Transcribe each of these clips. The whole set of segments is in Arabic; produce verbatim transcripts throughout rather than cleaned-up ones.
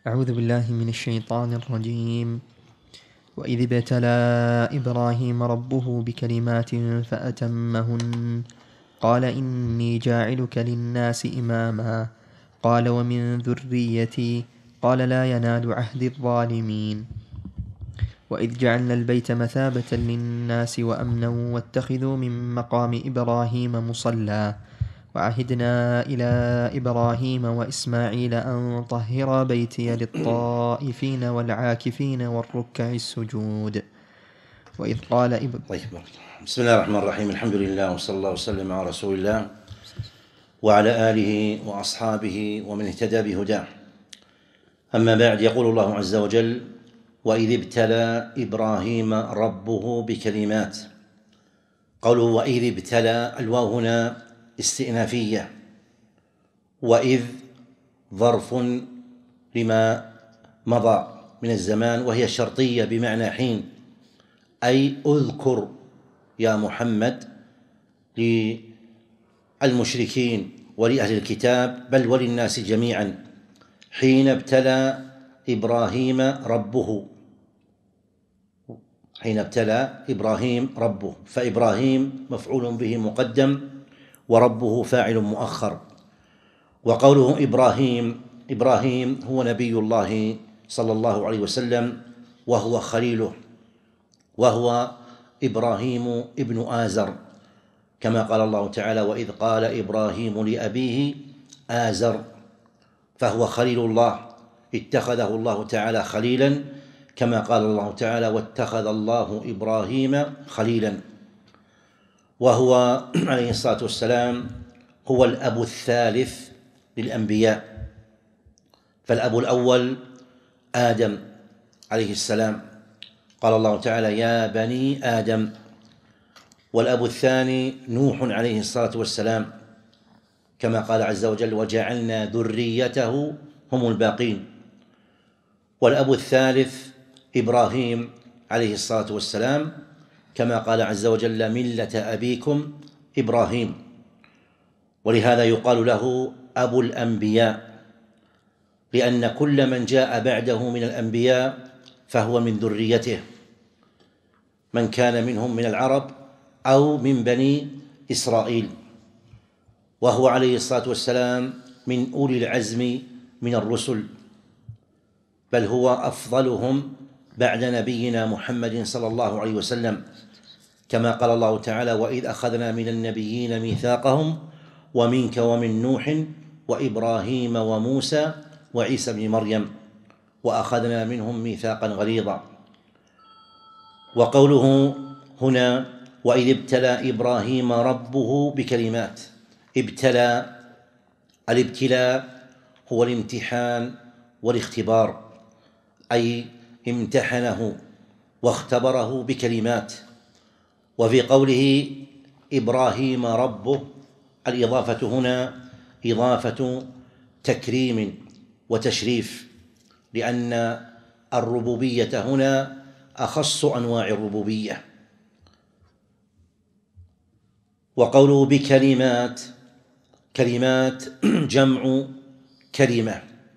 أعوذ بالله من الشيطان الرجيم. وإذ ابتلى إبراهيم ربه بكلمات فأتمهن قال إني جاعلك للناس إماما قال ومن ذريتي قال لا ينال عهد الظالمين. وإذ جعلنا البيت مثابة للناس وأمنا واتخذوا من مقام إبراهيم مصلى وعهدنا إلى إبراهيم وإسماعيل أن طهرا بيتي للطائفين والعاكفين والركع السجود. وإذ قال إب... طيب. بسم الله الرحمن الرحيم. الحمد لله وصلى الله وسلم على رسول الله وعلى آله وأصحابه ومن اهتدى بهداه. أما بعد، يقول الله عز وجل: وإذ ابتلى إبراهيم ربه بكلمات. قوله وإذ ابتلى، الواو هنا استئنافية، وإذ ظرف لما مضى من الزمان، وهي شرطية بمعنى حين، أي اذكر يا محمد للمشركين ولأهل الكتاب بل وللناس جميعا حين ابتلى إبراهيم ربه. حين ابتلى إبراهيم ربه، فإبراهيم مفعول به مقدم وربه فاعل مؤخر. وقوله إبراهيم، إبراهيم هو نبي الله صلى الله عليه وسلم وهو خليله، وهو إبراهيم ابن آزر، كما قال الله تعالى: وإذ قال إبراهيم لأبيه آزر، فهو خليل الله، اتخذه الله تعالى خليلا، كما قال الله تعالى: واتخذ الله إبراهيم خليلا. وهو عليه الصلاة والسلام هو الأب الثالث للأنبياء، فالأب الأول آدم عليه السلام، قال الله تعالى: يا بني آدم. والأب الثاني نوح عليه الصلاة والسلام، كما قال عز وجل: وجعلنا ذريته هم الباقين. والأب الثالث إبراهيم عليه الصلاة والسلام، كما قال عز وجل: ملة أبيكم إبراهيم. ولهذا يقال له أبو الأنبياء، لأن كل من جاء بعده من الأنبياء فهو من ذريته، من كان منهم من العرب أو من بني إسرائيل. وهو عليه الصلاة والسلام من أولي العزم من الرسل، بل هو أفضلهم بعد نبينا محمد صلى الله عليه وسلم، كما قال الله تعالى: وإذ أخذنا من النبيين ميثاقهم ومنك ومن نوح وإبراهيم وموسى وعيسى بن مريم وأخذنا منهم ميثاقا غليظا. وقوله هنا: وإذ ابتلى إبراهيم ربه بكلمات. ابتلى، الابتلاء هو الامتحان والاختبار، أي امتحنه واختبره بكلمات. وفي قوله إبراهيم ربه، الإضافة هنا إضافة تكريم وتشريف، لأن الربوبية هنا أخص أنواع الربوبية. وقوله بكلمات، كلمات جمع كلمة،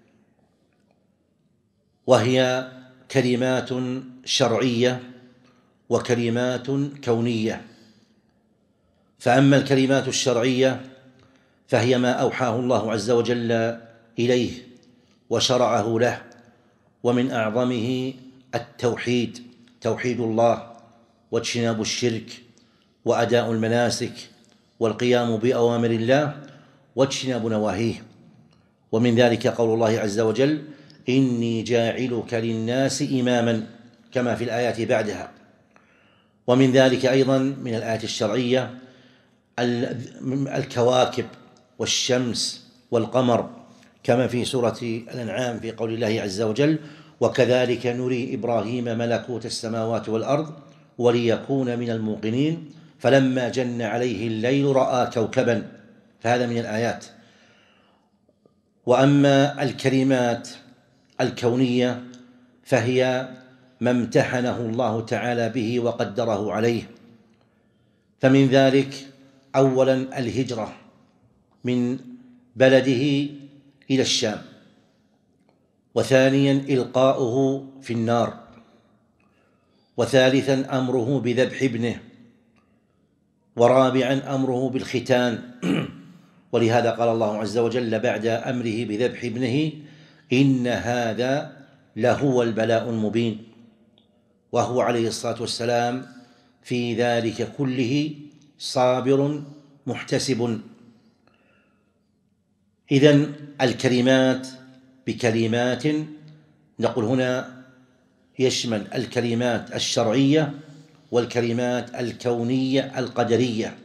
وهي كلمات شرعية وكلمات كونية. فأما الكلمات الشرعية فهي ما أوحاه الله عز وجل إليه وشرعه له، ومن أعظمه التوحيد، توحيد الله واجتناب الشرك وأداء المناسك والقيام بأوامر الله واجتناب نواهيه. ومن ذلك قول الله عز وجل: إني جاعلك للناس إماما، كما في الآيات بعدها. ومن ذلك أيضا من الآيات الشرعية الكواكب والشمس والقمر، كما في سورة الأنعام في قول الله عز وجل: وكذلك نري إبراهيم ملكوت السماوات والأرض وليكون من الموقنين فلما جن عليه الليل رأى كوكبا. فهذا من الآيات. وأما الكلمات الكونية فهي ما امتحنه الله تعالى به وقدره عليه. فمن ذلك أولا الهجرة من بلده إلى الشام، وثانيا إلقاؤه في النار، وثالثا أمره بذبح ابنه، ورابعا أمره بالختان. ولهذا قال الله عز وجل بعد أمره بذبح ابنه: إن هذا لهو البلاء المبين. وهو عليه الصلاة والسلام في ذلك كله صابر محتسب. إذن الكلمات بكلمات، نقول هنا يشمل الكلمات الشرعية والكلمات الكونية القدرية،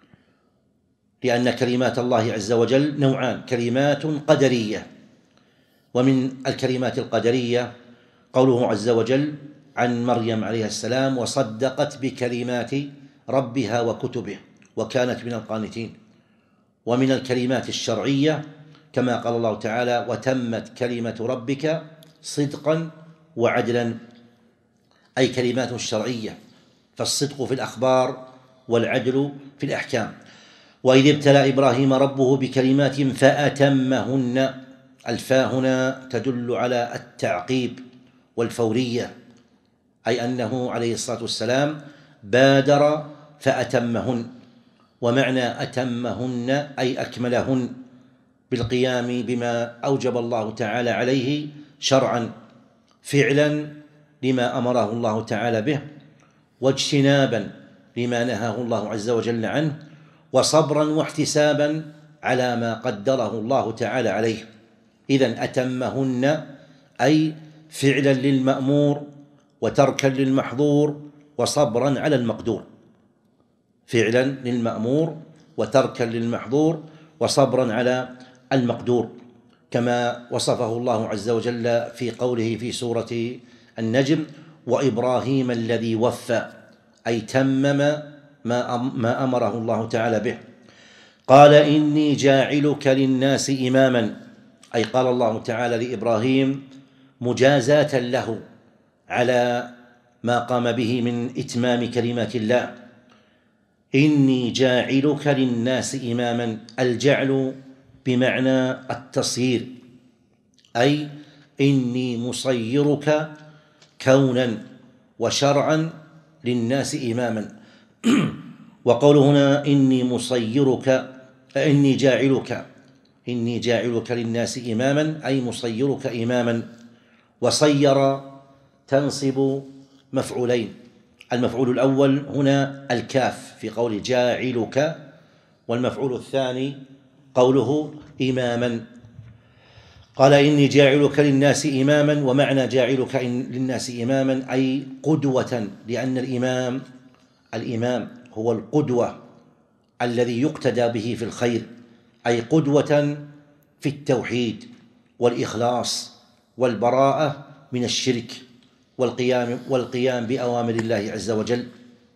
لأن كلمات الله عز وجل نوعان: كلمات قدرية، ومن الكلمات القدرية قوله عز وجل عن مريم عليه السلام: وصدقت بكلمات ربها وكتبه وكانت من القانتين. ومن الكلمات الشرعية كما قال الله تعالى: وتمت كلمة ربك صدقا وعدلا، أي كلمات شرعية، فالصدق في الأخبار والعدل في الأحكام. وإذ ابتلى إبراهيم ربه بكلمات فأتمهن، الفاء هنا تدل على التعقيب والفورية، أي أنه عليه الصلاة والسلام بادر فأتمهن. ومعنى أتمهن أي أكملهن بالقيام بما أوجب الله تعالى عليه شرعا، فعلا لما أمره الله تعالى به، واجتنابا لما نهاه الله عز وجل عنه، وصبرا واحتسابا على ما قدره الله تعالى عليه. إذن أتمهن أي فعلا للمأمور وتركا للمحظور وصبرا على المقدور، فعلا للمأمور وتركا للمحظور وصبرا على المقدور، كما وصفه الله عز وجل في قوله في سورة النجم: وإبراهيم الذي وفى، أي تمم ما أمره الله تعالى به. قال: إني جاعلك للناس إماما، أي قال الله تعالى لإبراهيم مجازاة له على ما قام به من إتمام كلمات الله: إني جاعلك للناس إماما. الجعل بمعنى التصيير، أي إني مصيرك كونا وشرعا للناس إماما. وقول هنا إني مصيرك إني جاعلك إني جاعلك للناس إماما أي مصيرك إماما. وصير تنصب مفعولين: المفعول الأول هنا الكاف في قول جاعلك، والمفعول الثاني قوله إماما. قال: إني جاعلك للناس إماما. ومعنى جاعلك للناس إماما أي قدوة، لأن الإمام الإمام هو القدوة الذي يقتدى به في الخير، أي قدوة في التوحيد والإخلاص والبراءة من الشرك والقيام والقيام بأوامر الله عز وجل.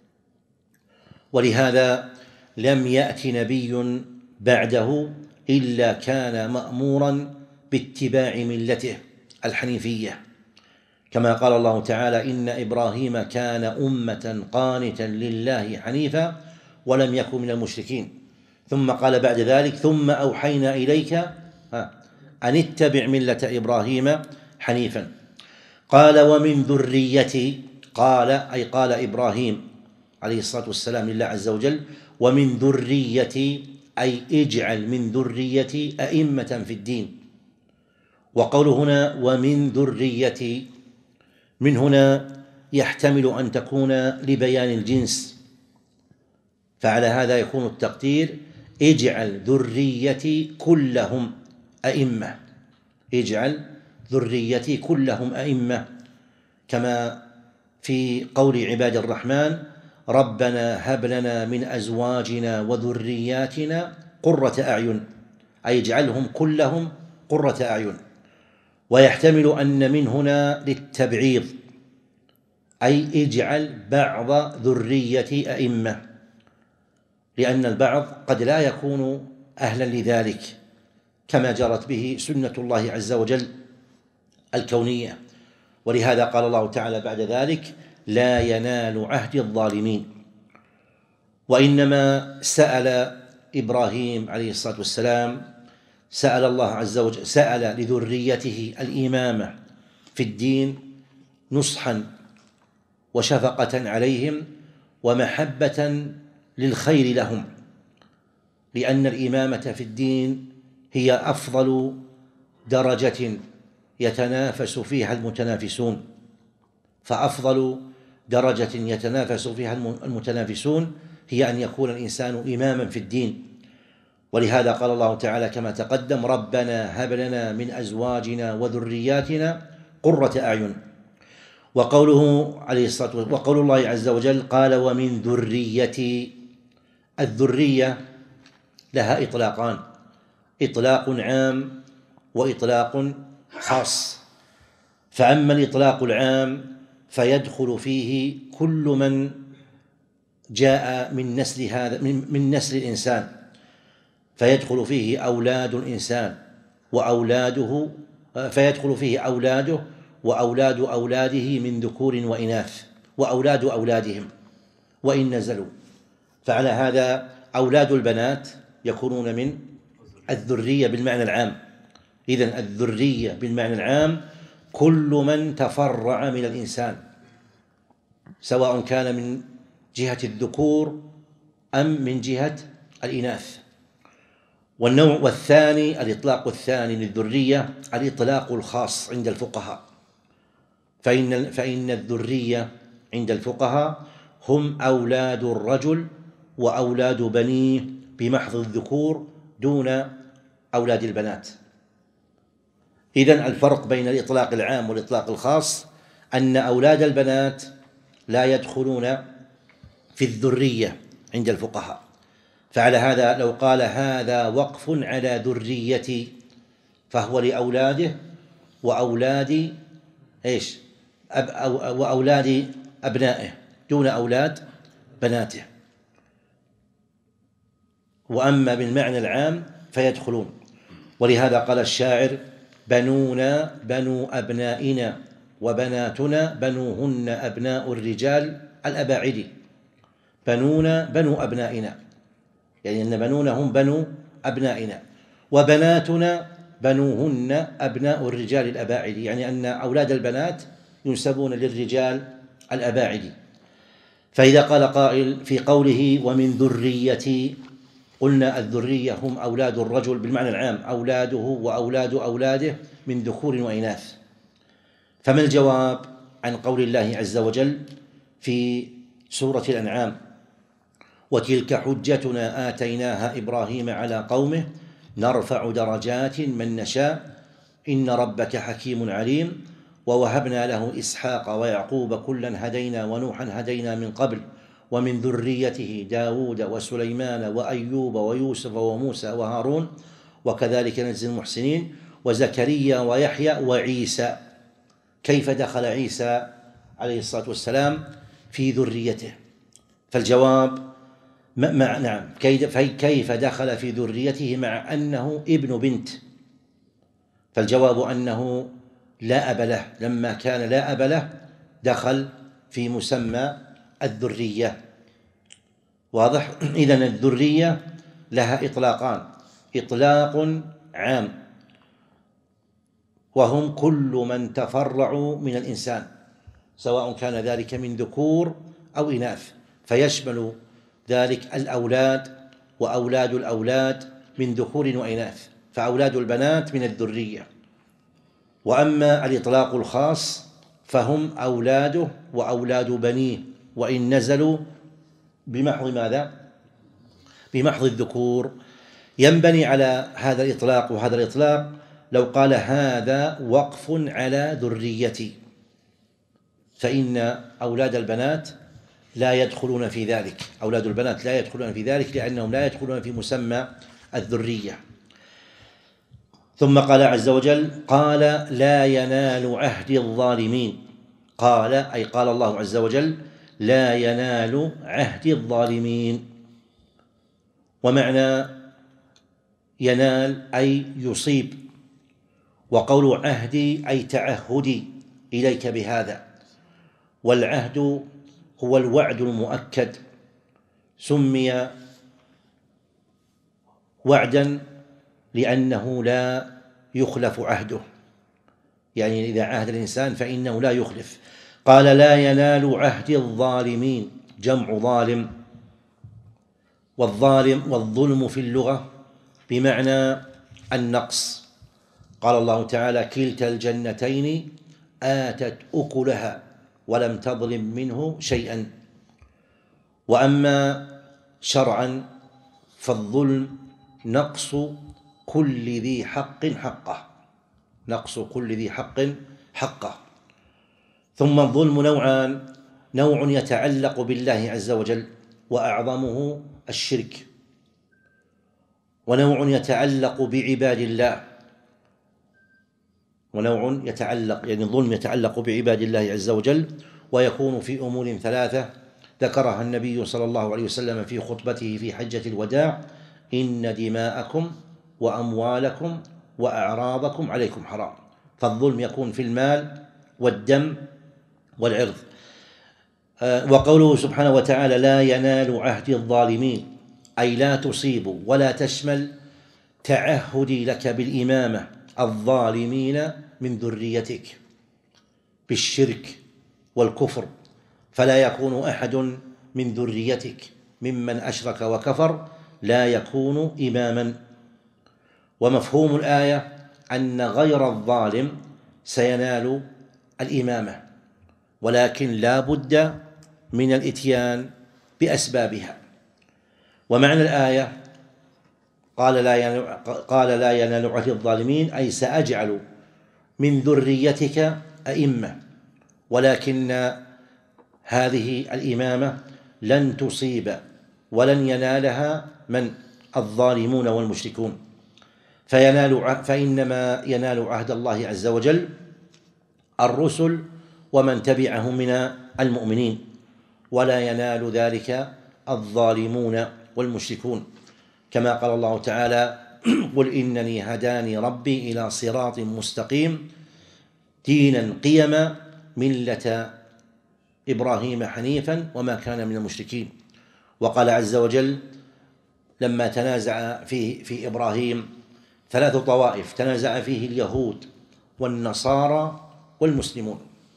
ولهذا لم يأت نبي بعده إلا كان مأمورا باتباع ملته الحنيفية، كما قال الله تعالى: إن إبراهيم كان أمة قانتا لله حنيفا ولم يكن من المشركين. ثم قال بعد ذلك: ثم أوحينا إليك أن اتبع ملة إبراهيم حنيفا. قال: ومن ذريتي، قال أي قال إبراهيم عليه الصلاة والسلام لله عز وجل: ومن ذريتي أي اجعل من ذريتي أئمة في الدين. وقول هنا ومن ذريتي، من هنا يحتمل أن تكون لبيان الجنس، فعلى هذا يكون التقدير اجعل ذريتي كلهم أئمة، اجعل ذريتي كلهم أئمة، كما في قول عباد الرحمن: ربنا هب لنا من أزواجنا وذرياتنا قرة أعين، أي اجعلهم كلهم قرة أعين. ويحتمل أن من هنا للتبعيض، أي اجعل بعض ذرية أئمة، لأن البعض قد لا يكون أهلا لذلك، كما جرت به سنة الله عز وجل الكونية. ولهذا قال الله تعالى بعد ذلك: لا ينال عهد الظالمين. وإنما سأل إبراهيم عليه الصلاة والسلام سأل الله عز وجل سأل لذريته الإمامة في الدين نصحا وشفقة عليهم ومحبة للخير لهم، لأن الإمامة في الدين هي أفضل درجة يتنافس فيها المتنافسون، فأفضل درجة يتنافس فيها المتنافسون هي أن يكون الإنسان إماما في الدين. ولهذا قال الله تعالى كما تقدم: ربنا هب لنا من أزواجنا وذرياتنا قرة أعين. وقوله عليه الصلاة والسلام وقول الله عز وجل قال: ومن ذريتي. الذرية لها إطلاقان: إطلاق عام وإطلاق خاص. فأما الإطلاق العام فيدخل فيه كل من جاء من نسل هذا من نسل الإنسان، فيدخل فيه أولاد الإنسان وأولاده فيدخل فيه أولاده وأولاد أولاده من ذكور وإناث وأولاد أولادهم وإن نزلوا. فعلى هذا أولاد البنات يكونون من الذرية بالمعنى العام. إذن الذرية بالمعنى العام كل من تفرع من الإنسان، سواء كان من جهة الذكور أم من جهة الإناث. والنوع والثاني الإطلاق الثاني للذرية الإطلاق الخاص عند الفقهاء، فإن فإن الذرية عند الفقهاء هم أولاد الرجل وأولاد بنيه بمحض الذكور دون أولاد البنات. إذن الفرق بين الإطلاق العام والإطلاق الخاص أن أولاد البنات لا يدخلون في الذرية عند الفقهاء. فعلى هذا لو قال هذا وقف على ذريتي فهو لأولاده وأولاد إيش أب أو وأولاد أبنائه دون أولاد بناته. وأما بالمعنى العام فيدخلون. ولهذا قال الشاعر: بنونا بنو أبنائنا وبناتنا بنوهن أبناء الرجال الأباعد. بنونا بنو أبنائنا، يعني أن بنونا هم بنو أبنائنا، وبناتنا بنوهن أبناء الرجال الأباعد، يعني أن أولاد البنات ينسبون للرجال الأباعد. فإذا قال قائل في قوله ومن ذريتي، قلنا الذرية هم أولاد الرجل بالمعنى العام، أولاده وأولاد أولاده من ذكور وإناث. فما الجواب عن قول الله عز وجل في سورة الأنعام: وتلك حجتنا آتيناها إبراهيم على قومه نرفع درجات من نشاء إن ربك حكيم عليم ووهبنا له إسحاق ويعقوب كلا هدينا ونوحا هدينا من قبل ومن ذريته داود وسليمان وأيوب ويوسف وموسى وهارون وكذلك نجزي المحسنين وزكريا ويحيى وعيسى. كيف دخل عيسى عليه الصلاة والسلام في ذريته؟ فالجواب مع نعم كيف دخل في ذريته مع أنه ابن بنت؟ فالجواب أنه لا أب له، لما كان لا أب له دخل في مسمى الذرية. واضح؟ إذن الذرية لها إطلاقان: إطلاق عام وهم كل من تفرعوا من الإنسان سواء كان ذلك من ذكور أو إناث، فيشمل ذلك الأولاد وأولاد الأولاد من ذكور وإناث، فأولاد البنات من الذرية. وأما الإطلاق الخاص فهم أولاده وأولاد بنيه وإن نزلوا بمحض ماذا؟ بمحض الذكور. ينبني على هذا الإطلاق وهذا الإطلاق لو قال هذا وقف على ذريتي، فإن أولاد البنات لا يدخلون في ذلك، أولاد البنات لا يدخلون في ذلك لأنهم لا يدخلون في مسمى الذرية. ثم قال عز وجل: قال لا ينال عهد الظالمين. قال أي قال الله عز وجل: لا ينال عهد الظالمين. ومعنى ينال أي يصيب، وقول عهدي أي تعهدي إليك بهذا. والعهد هو الوعد المؤكد، سمي وعدا لأنه لا يخلف عهده، يعني إذا عاهد الإنسان فإنه لا يخلف. قال لا ينال عهد الظالمين، جمع ظالم، والظالم والظلم في اللغة بمعنى النقص. قال الله تعالى كلتا الجنتين آتت أكلها ولم تظلم منه شيئا. وأما شرعا فالظلم نقص كل ذي حق حقه، نقص كل ذي حق حقه. ثم الظلم نوعان، نوع يتعلق بالله عز وجل وأعظمه الشرك، ونوع يتعلق بعباد الله، ونوع يتعلق يعني الظلم يتعلق بعباد الله عز وجل، ويكون في أمور ثلاثة ذكرها النبي صلى الله عليه وسلم في خطبته في حجة الوداع: إن دماءكم وأموالكم وأعراضكم عليكم حرام. فالظلم يكون في المال والدم والعرض. وقوله سبحانه وتعالى لا ينال عهد الظالمين، أي لا تصيب ولا تشمل تعهدي لك بالإمامة الظالمين من ذريتك بالشرك والكفر، فلا يكون أحد من ذريتك ممن أشرك وكفر لا يكون إماما. ومفهوم الآية أن غير الظالم سينال الإمامة، ولكن لا بد من الإتيان بأسبابها. ومعنى الآية قال لا ينال, قال لا ينال عهد الظالمين، أي سأجعل من ذريتك أئمة، ولكن هذه الإمامة لن تصيب ولن ينالها من الظالمون والمشركون، فينال فإنما ينال عهد الله عز وجل الرسل ومن تبعهم من المؤمنين، ولا ينال ذلك الظالمون والمشركون، كما قال الله تعالى قل إنني هداني ربي إلى صراط مستقيم دينا قيما ملة إبراهيم حنيفا وما كان من المشركين. وقال عز وجل لما تنازع فيه في إبراهيم ثلاث طوائف، تنازع فيه اليهود والنصارى والمسلمون،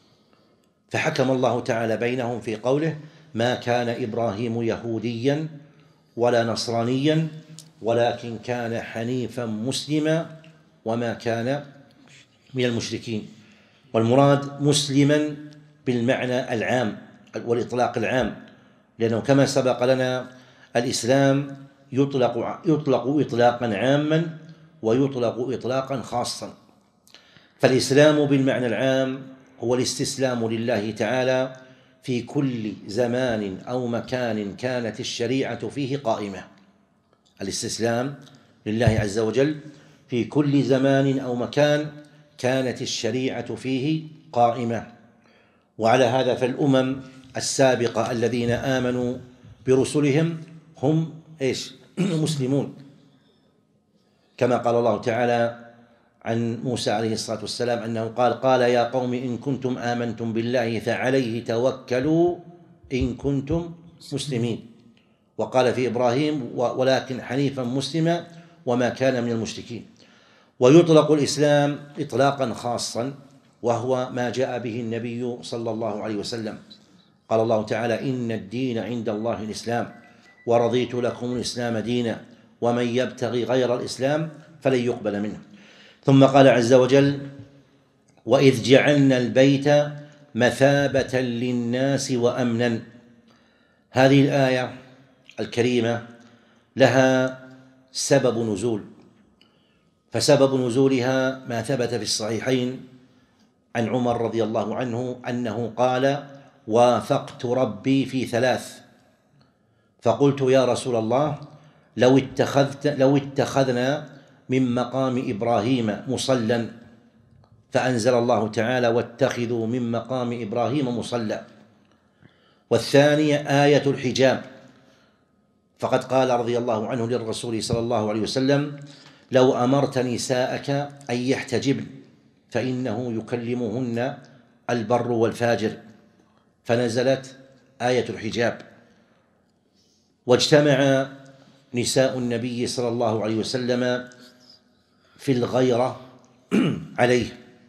فحكم الله تعالى بينهم في قوله ما كان إبراهيم يهوديا ولا نصرانيا ولكن كان حنيفا مسلما وما كان من المشركين. والمراد مسلما بالمعنى العام والإطلاق العام، لأنه كما سبق لنا الإسلام يطلق, يطلق إطلاقا عاما ويطلق إطلاقا خاصا. فالإسلام بالمعنى العام هو الاستسلام لله تعالى في كل زمان أو مكان كانت الشريعة فيه قائمة، الاستسلام لله عز وجل في كل زمان أو مكان كانت الشريعة فيه قائمة. وعلى هذا فالأمم السابقة الذين آمنوا برسلهم هم إيش؟ مسلمون، كما قال الله تعالى عن موسى عليه الصلاة والسلام أنه قال قال يا قوم إن كنتم آمنتم بالله فعليه توكلوا إن كنتم مسلمين. وقال في إبراهيم ولكن حنيفا مسلما وما كان من المشركين. ويطلق الإسلام إطلاقا خاصا وهو ما جاء به النبي صلى الله عليه وسلم. قال الله تعالى إن الدين عند الله الإسلام ورضيت لكم الإسلام دينا ومن يبتغي غير الإسلام فلن يقبل منه. ثم قال عز وجل وإذ جعلنا البيت مثابة للناس وأمنا. هذه الآية الكريمة لها سبب نزول، فسبب نزولها ما ثبت في الصحيحين عن عمر رضي الله عنه أنه قال وافقت ربي في ثلاث فقلت يا رسول الله لو اتخذت لو اتخذنا من مقام إبراهيم مصلى، فأنزل الله تعالى واتخذوا من مقام إبراهيم مصلى. والثانية آية الحجاب، فقد قال رضي الله عنه للرسول صلى الله عليه وسلم لو أمرت نساءك أن يحتجبن فإنه يكلمهن البر والفاجر، فنزلت آية الحجاب. واجتمع نساء النبي صلى الله عليه وسلم في الغيرة عليه،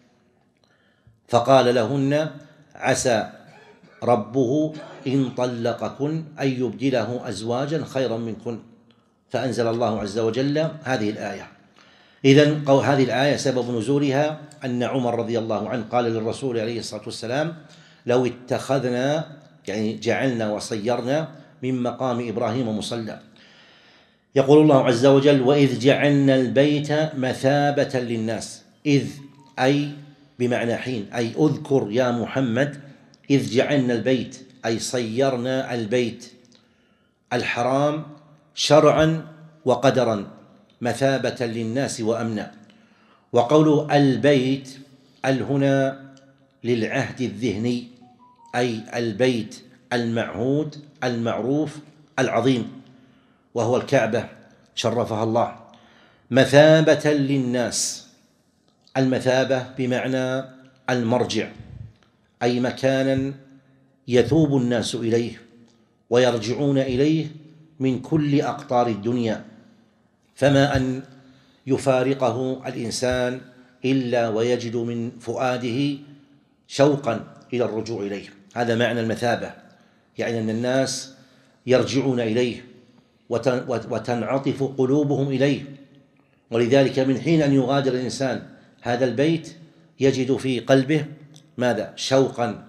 فقال لهن: عسى ربه إن طلقكن أن يبدله أزواجا خيرا منكن، فأنزل الله عز وجل هذه الآية. إذن هذه الآية سبب نزولها أن عمر رضي الله عنه قال للرسول عليه الصلاة والسلام: لو اتخذنا، يعني جعلنا وصيرنا من مقام إبراهيم مصلى. يقول الله عز وجل: وإذ جعلنا البيت مثابة للناس. إذ أي بمعنى حين، أي أذكر يا محمد إذ جعلنا البيت، أي صيرنا البيت الحرام شرعا وقدرا مثابة للناس وأمنا. وقوله البيت الهنا للعهد الذهني، أي البيت المعهود المعروف العظيم، وهو الكعبة شرفها الله، مثابة للناس. المثابة بمعنى المرجع، أي مكانا يثوب الناس إليه ويرجعون إليه من كل أقطار الدنيا، فما أن يفارقه الإنسان إلا ويجد من فؤاده شوقا إلى الرجوع إليه. هذا معنى المثابة، يعني أن الناس يرجعون إليه وتنعطف قلوبهم إليه. ولذلك من حين أن يغادر الإنسان هذا البيت يجد في قلبه ماذا؟ شوقا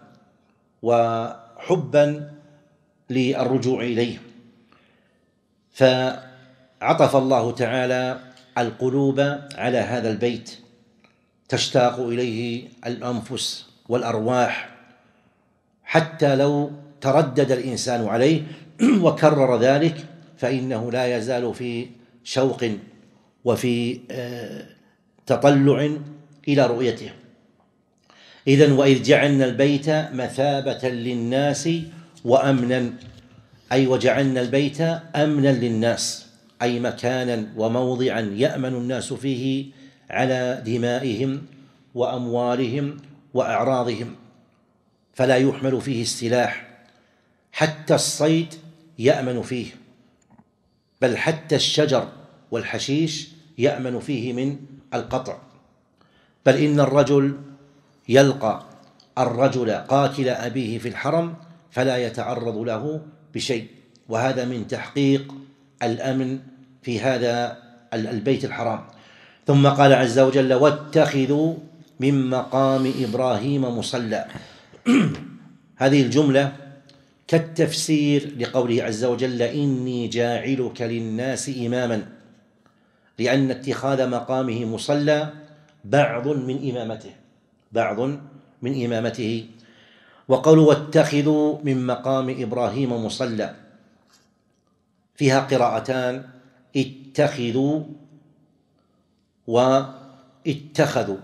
وحبا للرجوع إليه. فعطف الله تعالى القلوب على هذا البيت، تشتاق إليه الأنفس والأرواح، حتى لو تردد الإنسان عليه وكرر ذلك فإنه لا يزال في شوق وفي تطلع إلى رؤيته. إذن وإذ جعلنا البيت مثابة للناس وأمنا، أي وجعلنا البيت أمنا للناس، أي مكانا وموضعا يأمن الناس فيه على دمائهم وأموالهم وأعراضهم، فلا يحمل فيه السلاح، حتى الصيد يأمن فيه، بل حتى الشجر والحشيش يأمن فيه من القطع. بل إن الرجل يلقى الرجل قاتل أبيه في الحرم فلا يتعرض له بشيء، وهذا من تحقيق الأمن في هذا البيت الحرام. ثم قال عز وجل: واتخذوا من مقام إبراهيم مصلى. هذه الجملة كالتفسير لقوله عز وجل: إني جاعلك للناس إماما، لأن اتخاذ مقامه مصلى بعض من إمامته بعض من إمامته. وقولوا واتخذوا من مقام إبراهيم مصلى فيها قراءتان: اتخذوا واتخذوا،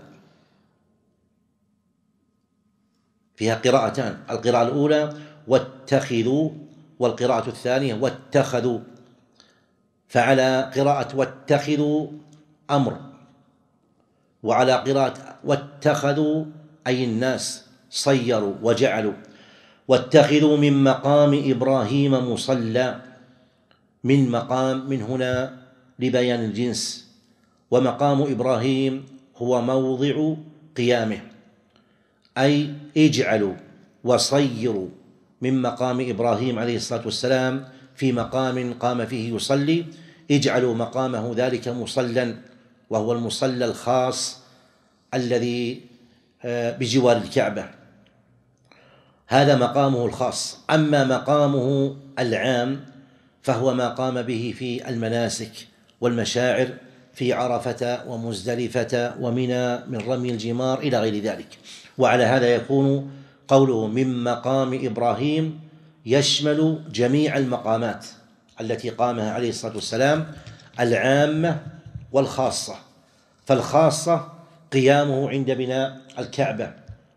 فيها قراءتان، القراءة الأولى واتخذوا، والقراءة الثانية واتخذوا. فعلى قراءة واتخذوا أمر، وعلى قراءة واتخذوا أي الناس صيروا وجعلوا. واتخذوا من مقام إبراهيم مصلى، من مقام من هنا لبيان الجنس، ومقام إبراهيم هو موضع قيامه، أي اجعلوا وصيروا من مقام إبراهيم عليه الصلاة والسلام في مقام قام فيه يصلي، اجعلوا مقامه ذلك مصلى، وهو المصلى الخاص الذي بجوار الكعبة، هذا مقامه الخاص. أما مقامه العام فهو ما قام به في المناسك والمشاعر في عرفة ومزدلفة ومنى من رمي الجمار إلى غير ذلك. وعلى هذا يكون قوله من مقام إبراهيم يشمل جميع المقامات التي قامها عليه الصلاة والسلام، العامة والخاصة. فالخاصة قيامه عند بناء الكعبة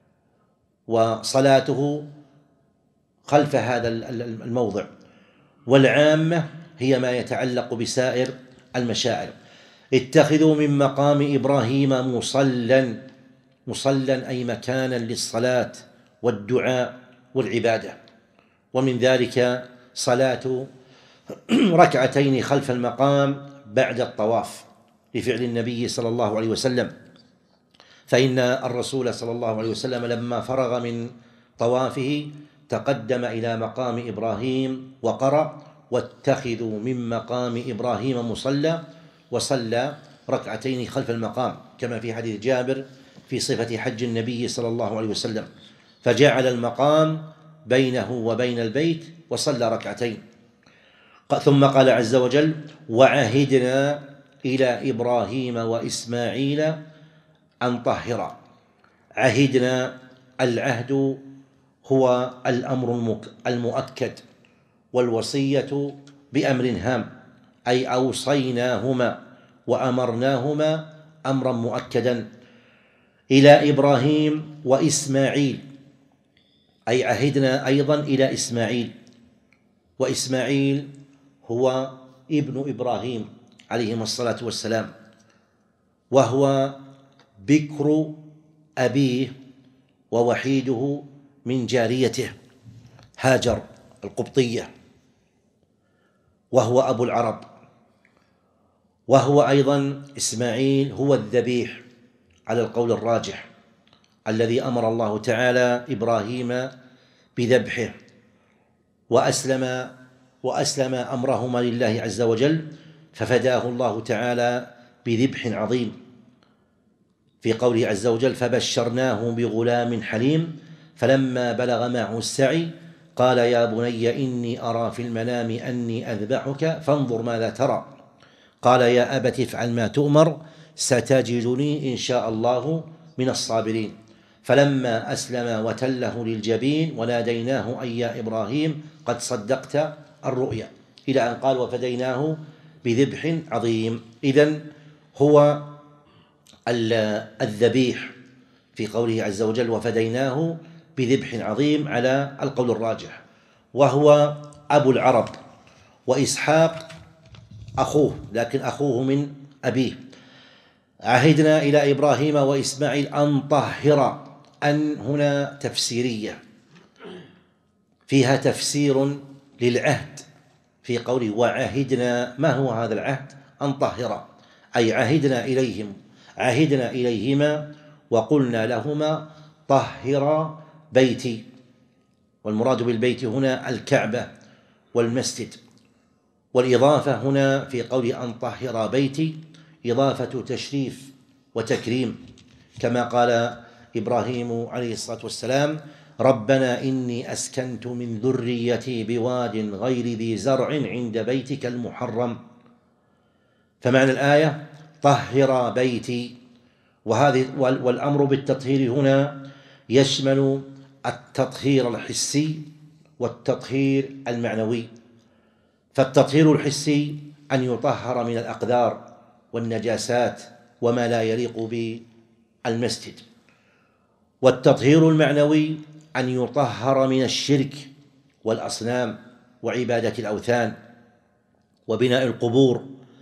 وصلاته خلف هذا الموضع، والعامة هي ما يتعلق بسائر المشاعر. اتخذوا من مقام إبراهيم مصلى، مصلى أي مكانا للصلاة والدعاء والعبادة، ومن ذلك صلاة ركعتين خلف المقام بعد الطواف، بفعل النبي صلى الله عليه وسلم، فإن الرسول صلى الله عليه وسلم لما فرغ من طوافه تقدم إلى مقام إبراهيم وقرأ: واتخذوا من مقام إبراهيم مصلى، وصلى ركعتين خلف المقام، كما في حديث جابر في صفة حج النبي صلى الله عليه وسلم، فجعل المقام بينه وبين البيت وصلى ركعتين. ثم قال عز وجل: وعهدنا إلى إبراهيم وإسماعيل أن طهرا. عهدنا، العهد هو الأمر المؤكد والوصية بأمر هام، أي أوصيناهما وأمرناهما أمرا مؤكدا. إلى إبراهيم وإسماعيل، أي عهدنا أيضا إلى إسماعيل، وإسماعيل هو ابن إبراهيم عليهما الصلاة والسلام، وهو بكر أبيه ووحيده من جاريته هاجر القبطية، وهو أبو العرب. وهو أيضا إسماعيل هو الذبيح على القول الراجح الذي أمر الله تعالى إبراهيم بذبحه، وأسلم وأسلم أمرهما لله عز وجل، ففداه الله تعالى بذبح عظيم في قوله عز وجل: فبشرناه بغلام حليم فلما بلغ معه السعي قال يا بني إني أرى في المنام أني أذبحك فانظر ماذا ترى، قال يا أبت افعل ما تؤمر ستجدني إن شاء الله من الصابرين. فلما أسلم وتله للجبين وناديناه أي يا إبراهيم قد صدقت الرؤيا، إلى أن قال وفديناه بذبح عظيم. إذن هو الذبيح في قوله عز وجل: وفديناه بذبح عظيم، على القول الراجح. وهو أبو العرب، وإسحاق أخوه، لكن أخوه من أبيه. عهدنا إلى إبراهيم وإسماعيل أن طهر، أن هنا تفسيرية فيها تفسير للعهد في قوله وعهدنا. ما هو هذا العهد؟ أن طهر، أي عهدنا إليهم عهدنا إليهما وقلنا لهما طهر بيتي، والمراد بالبيت هنا الكعبة والمسجد. والإضافة هنا في قول أن طهر بيتي إضافة تشريف وتكريم، كما قال إبراهيم عليه الصلاة والسلام: ربنا إني أسكنت من ذريتي بواد غير ذي زرع عند بيتك المحرم. فمعنى الآية طهر بيتي، وهذه والأمر بالتطهير هنا يشمل التطهير الحسي والتطهير المعنوي. فالتطهير الحسي أن يطهر من الأقذار والنجاسات وما لا يليق بالمسجد، والتطهير المعنوي أن يطهر من الشرك والأصنام وعبادة الأوثان وبناء القبور،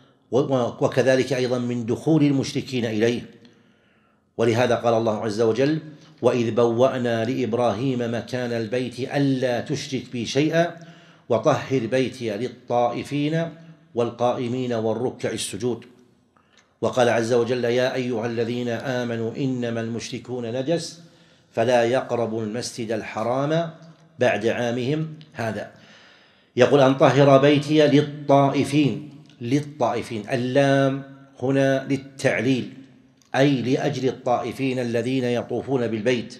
وكذلك أيضا من دخول المشركين إليه. ولهذا قال الله عز وجل: وإذ بوأنا لإبراهيم مكان البيت ألا تشرك بي شيئا وطهر بيتي للطائفين والقائمين والركع السجود. وقال عز وجل: يا أيها الذين آمنوا إنما المشركون نجس فلا يقربوا المسجد الحرام بعد عامهم هذا. يقول أن طهر بيتي للطائفين، للطائفين اللام هنا للتعليل، أي لأجل الطائفين الذين يطوفون بالبيت.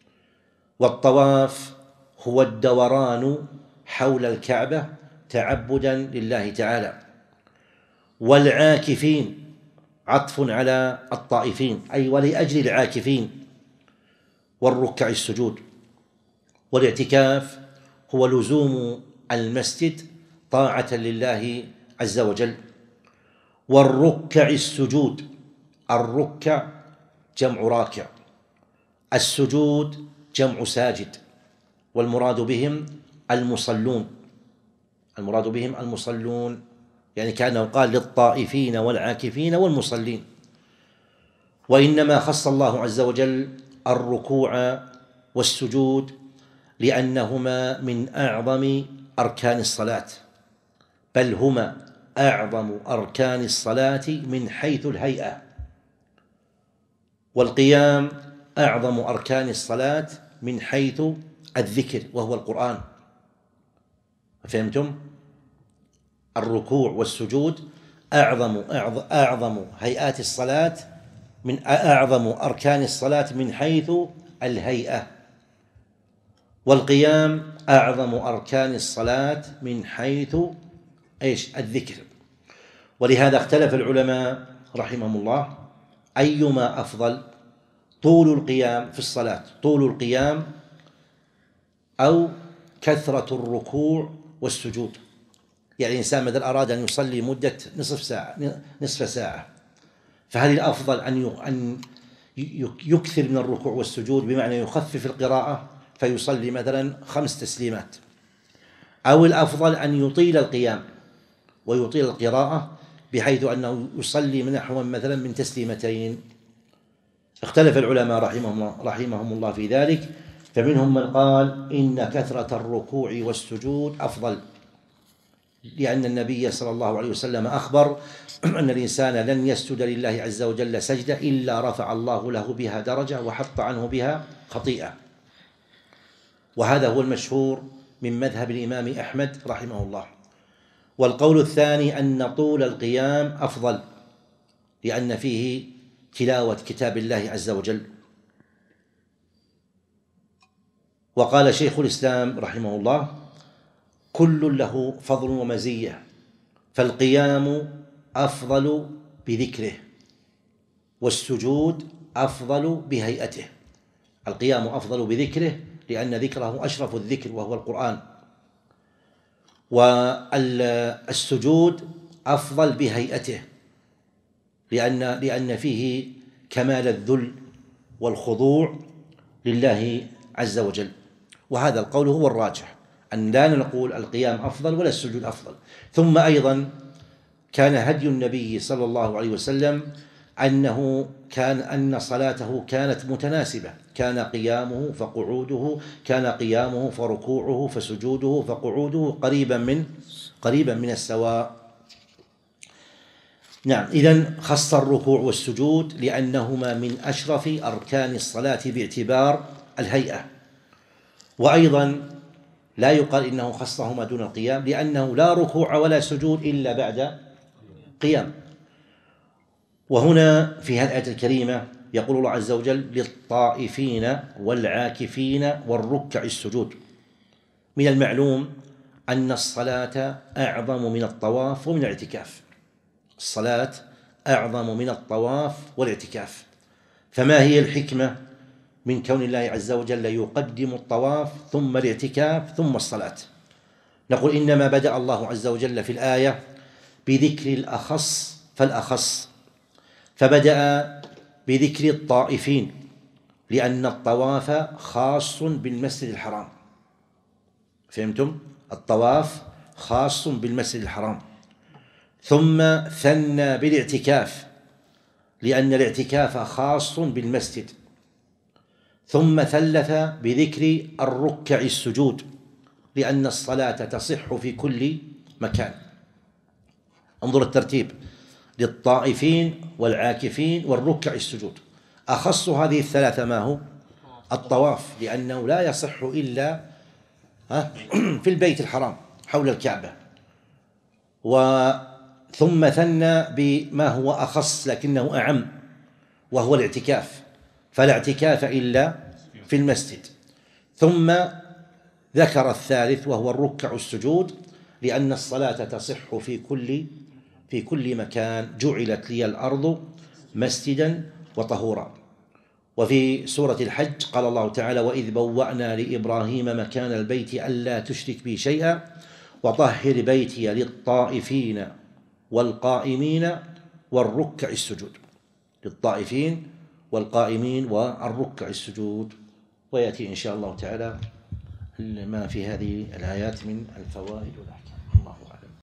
والطواف هو الدوران حول الكعبة تعبدا لله تعالى. والعاكفين عطف على الطائفين، أي ولأجل العاكفين. والركع السجود. والاعتكاف هو لزوم المسجد طاعة لله عز وجل. والركع السجود، الركع جمع راكع، السجود جمع ساجد، والمراد بهم المصلون، المراد بهم المصلون، يعني كأنه قال للطائفين والعاكفين والمصلين. وإنما خص الله عز وجل الركوع والسجود لأنهما من أعظم أركان الصلاة، بل هما أعظم أركان الصلاة من حيث الهيئة، والقيام أعظم أركان الصلاة من حيث الذكر وهو القرآن. فهمتم؟ الركوع والسجود أعظم أعظم هيئات الصلاة، من أعظم أركان الصلاة من حيث الهيئة، والقيام أعظم أركان الصلاة من حيث إيش؟ الذكر. ولهذا اختلف العلماء رحمهم الله أيما أفضل، طول القيام في الصلاة، طول القيام أو كثرة الركوع والسجود. يعني الإنسان مثلا أراد أن يصلي مدة نصف ساعة نصف ساعة، فهل الأفضل أن يكثر من الركوع والسجود بمعنى يخفف القراءة فيصلي مثلا خمس تسليمات، أو الأفضل أن يطيل القيام ويطيل القراءة بحيث أنه يصلي من نحو مثلا من تسليمتين؟ اختلف العلماء رحمهم الله, رحمهم الله في ذلك، فمنهم من قال إن كثرة الركوع والسجود أفضل، لأن النبي صلى الله عليه وسلم أخبر أن الإنسان لن يسجد لله عز وجل سجدة إلا رفع الله له بها درجة وحط عنه بها خطيئة، وهذا هو المشهور من مذهب الإمام أحمد رحمه الله. والقول الثاني أن طول القيام أفضل، لأن فيه تلاوة كتاب الله عز وجل. وقال شيخ الإسلام رحمه الله كل له فضل ومزية، فالقيام أفضل بذكره، والسجود أفضل بهيئته. القيام أفضل بذكره لأن ذكره أشرف الذكر وهو القرآن، والسجود أفضل بهيئته لأن لأن فيه كمال الذل والخضوع لله عز وجل. وهذا القول هو الراجح، أن لا نقول القيام أفضل ولا السجود أفضل. ثم أيضا كان هدي النبي صلى الله عليه وسلم أنه كان أن صلاته كانت متناسبة، كان قيامه فقعوده، كان قيامه فركوعه فسجوده فقعوده قريبا من قريبا من السواء. نعم، إذن خص الركوع والسجود لأنهما من أشرف أركان الصلاة باعتبار الهيئة. وأيضا لا يقال إنه خصهما دون القيام، لأنه لا ركوع ولا سجود إلا بعد قيام. وهنا في هذه الآية الكريمة يقول الله عز وجل للطائفين والعاكفين والركع السجود. من المعلوم أن الصلاة أعظم من الطواف ومن الاعتكاف، الصلاة أعظم من الطواف والاعتكاف. فما هي الحكمة من كون الله عز وجل يقدم الطواف ثم الاعتكاف ثم الصلاة؟ نقول إنما بدأ الله عز وجل في الآية بذكر الأخص فالأخص، فبدأ بذكر الطائفين لأن الطواف خاص بالمسجد الحرام. فهمتم؟ الطواف خاص بالمسجد الحرام. ثم ثنى بالاعتكاف لأن الاعتكاف خاص بالمسجد. ثم ثلث بذكر الركع السجود لأن الصلاة تصح في كل مكان. انظر الترتيب: للطائفين والعاكفين والركع السجود. أخص هذه الثلاثة ما هو؟ الطواف، لأنه لا يصح إلا في البيت الحرام حول الكعبة. ثم ثنى بما هو أخص لكنه أعم وهو الاعتكاف، فلا اعتكاف إلا في المسجد. ثم ذكر الثالث وهو الركع السجود لأن الصلاة تصح في كل في كل مكان. جعلت لي الأرض مسجدا وطهورا. وفي سورة الحج قال الله تعالى: وإذ بوأنا لإبراهيم مكان البيت ألا تشرك بي شيئا وطهر بيتي للطائفين والقائمين والركع السجود. للطائفين والقائمين والركع السجود. ويأتي إن شاء الله تعالى ما في هذه الآيات من الفوائد والأحكام.